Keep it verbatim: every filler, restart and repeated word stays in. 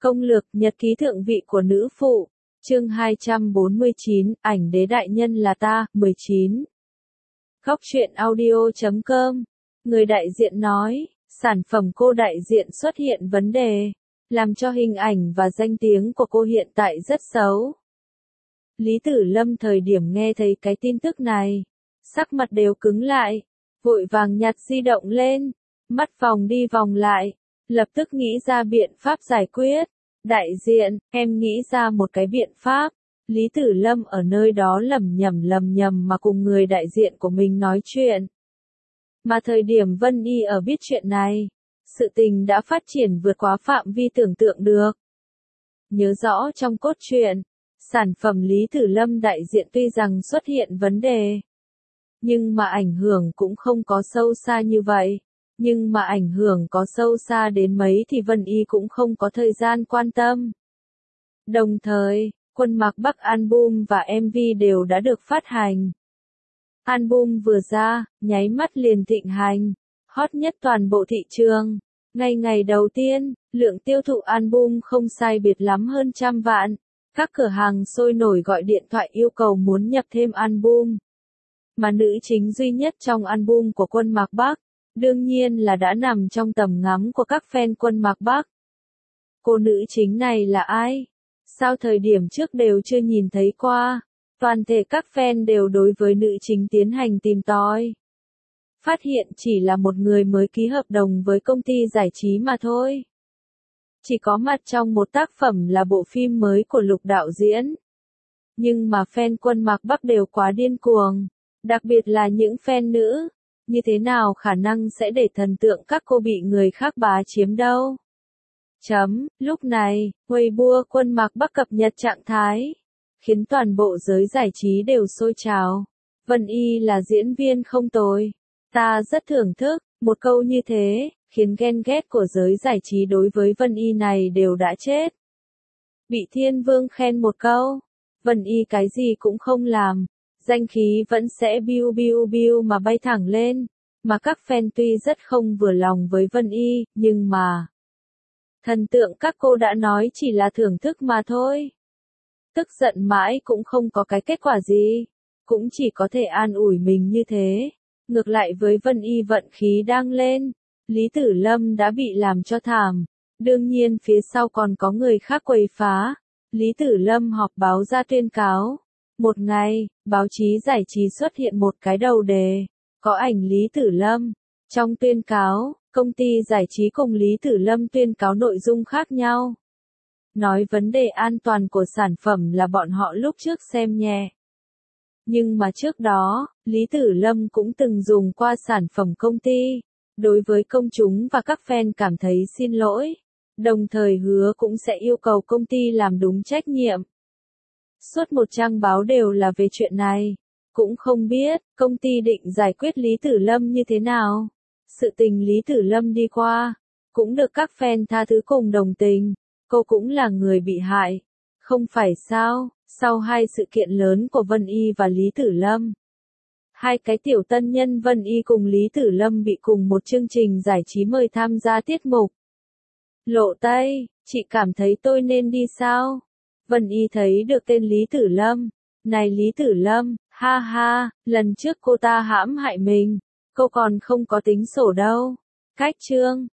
Công lược nhật ký thượng vị của nữ phụ. Chương hai trăm bốn mươi chín, ảnh đế đại nhân là ta, mười chín. Góc truyện audio chấm com. Người đại diện nói, sản phẩm cô đại diện xuất hiện vấn đề, làm cho hình ảnh và danh tiếng của cô hiện tại rất xấu. Lý Tử Lâm thời điểm nghe thấy cái tin tức này, sắc mặt đều cứng lại, vội vàng nhặt di động lên, mắt vòng đi vòng lại, lập tức nghĩ ra biện pháp giải quyết. Đại diện, em nghĩ ra một cái biện pháp. Lý Tử Lâm ở nơi đó lẩm nhẩm lẩm nhẩm mà cùng người đại diện của mình nói chuyện. Mà thời điểm Vân Y ở biết chuyện này, sự tình đã phát triển vượt quá phạm vi tưởng tượng được. Nhớ rõ trong cốt truyện, sản phẩm Lý Tử Lâm đại diện tuy rằng xuất hiện vấn đề, nhưng mà ảnh hưởng cũng không có sâu xa như vậy. Nhưng mà ảnh hưởng có sâu xa đến mấy thì Vân Y cũng không có thời gian quan tâm. Đồng thời, Quân Mạc Bắc album và em vê đều đã được phát hành. Album vừa ra, nháy mắt liền thịnh hành, hot nhất toàn bộ thị trường. Ngay ngày đầu tiên, lượng tiêu thụ album không sai biệt lắm hơn trăm vạn. Các cửa hàng sôi nổi gọi điện thoại yêu cầu muốn nhập thêm album. Mà nữ chính duy nhất trong album của Quân Mạc Bắc, đương nhiên là đã nằm trong tầm ngắm của các fan Quân Mạc Bắc. Cô nữ chính này là ai? Sao thời điểm trước đều chưa nhìn thấy qua? Toàn thể các fan đều đối với nữ chính tiến hành tìm tòi. Phát hiện chỉ là một người mới ký hợp đồng với công ty giải trí mà thôi. Chỉ có mặt trong một tác phẩm là bộ phim mới của Lục đạo diễn. Nhưng mà fan Quân Mạc Bắc đều quá điên cuồng, đặc biệt là những fan nữ. Như thế nào khả năng sẽ để thần tượng các cô bị người khác bá chiếm đâu? Chấm, lúc này, Weibo Quân Mạc Bắc cập nhật trạng thái, khiến toàn bộ giới giải trí đều sôi trào. Vân Y là diễn viên không tồi, ta rất thưởng thức, một câu như thế, khiến ghen ghét của giới giải trí đối với Vân Y này đều đã chết. Bị Thiên Vương khen một câu, Vân Y cái gì cũng không làm, danh khí vẫn sẽ biu biu biu mà bay thẳng lên, mà các fan tuy rất không vừa lòng với Vân Y, nhưng mà thần tượng các cô đã nói chỉ là thưởng thức mà thôi. Tức giận mãi cũng không có cái kết quả gì, cũng chỉ có thể an ủi mình như thế. Ngược lại với Vân Y vận khí đang lên, Lý Tử Lâm đã bị làm cho thảm, đương nhiên phía sau còn có người khác quấy phá. Lý Tử Lâm họp báo ra tuyên cáo. Một ngày, báo chí giải trí xuất hiện một cái đầu đề, có ảnh Lý Tử Lâm. Trong tuyên cáo, công ty giải trí cùng Lý Tử Lâm tuyên cáo nội dung khác nhau. Nói vấn đề an toàn của sản phẩm là bọn họ lúc trước xem nhẹ. Nhưng mà trước đó, Lý Tử Lâm cũng từng dùng qua sản phẩm công ty. Đối với công chúng và các fan cảm thấy xin lỗi. Đồng thời hứa cũng sẽ yêu cầu công ty làm đúng trách nhiệm. Suốt một trang báo đều là về chuyện này. Cũng không biết, công ty định giải quyết Lý Tử Lâm như thế nào. Sự tình Lý Tử Lâm đi qua, cũng được các fan tha thứ cùng đồng tình. Cô cũng là người bị hại. Không phải sao, sau hai sự kiện lớn của Vân Y và Lý Tử Lâm. Hai cái tiểu tân nhân Vân Y cùng Lý Tử Lâm bị cùng một chương trình giải trí mời tham gia tiết mục. Lộ Tây, chị cảm thấy tôi nên đi sao? Vân Y thấy được tên Lý Tử Lâm. Này Lý Tử Lâm, ha ha, lần trước cô ta hãm hại mình, cô còn không có tính sổ đâu. Cách chương,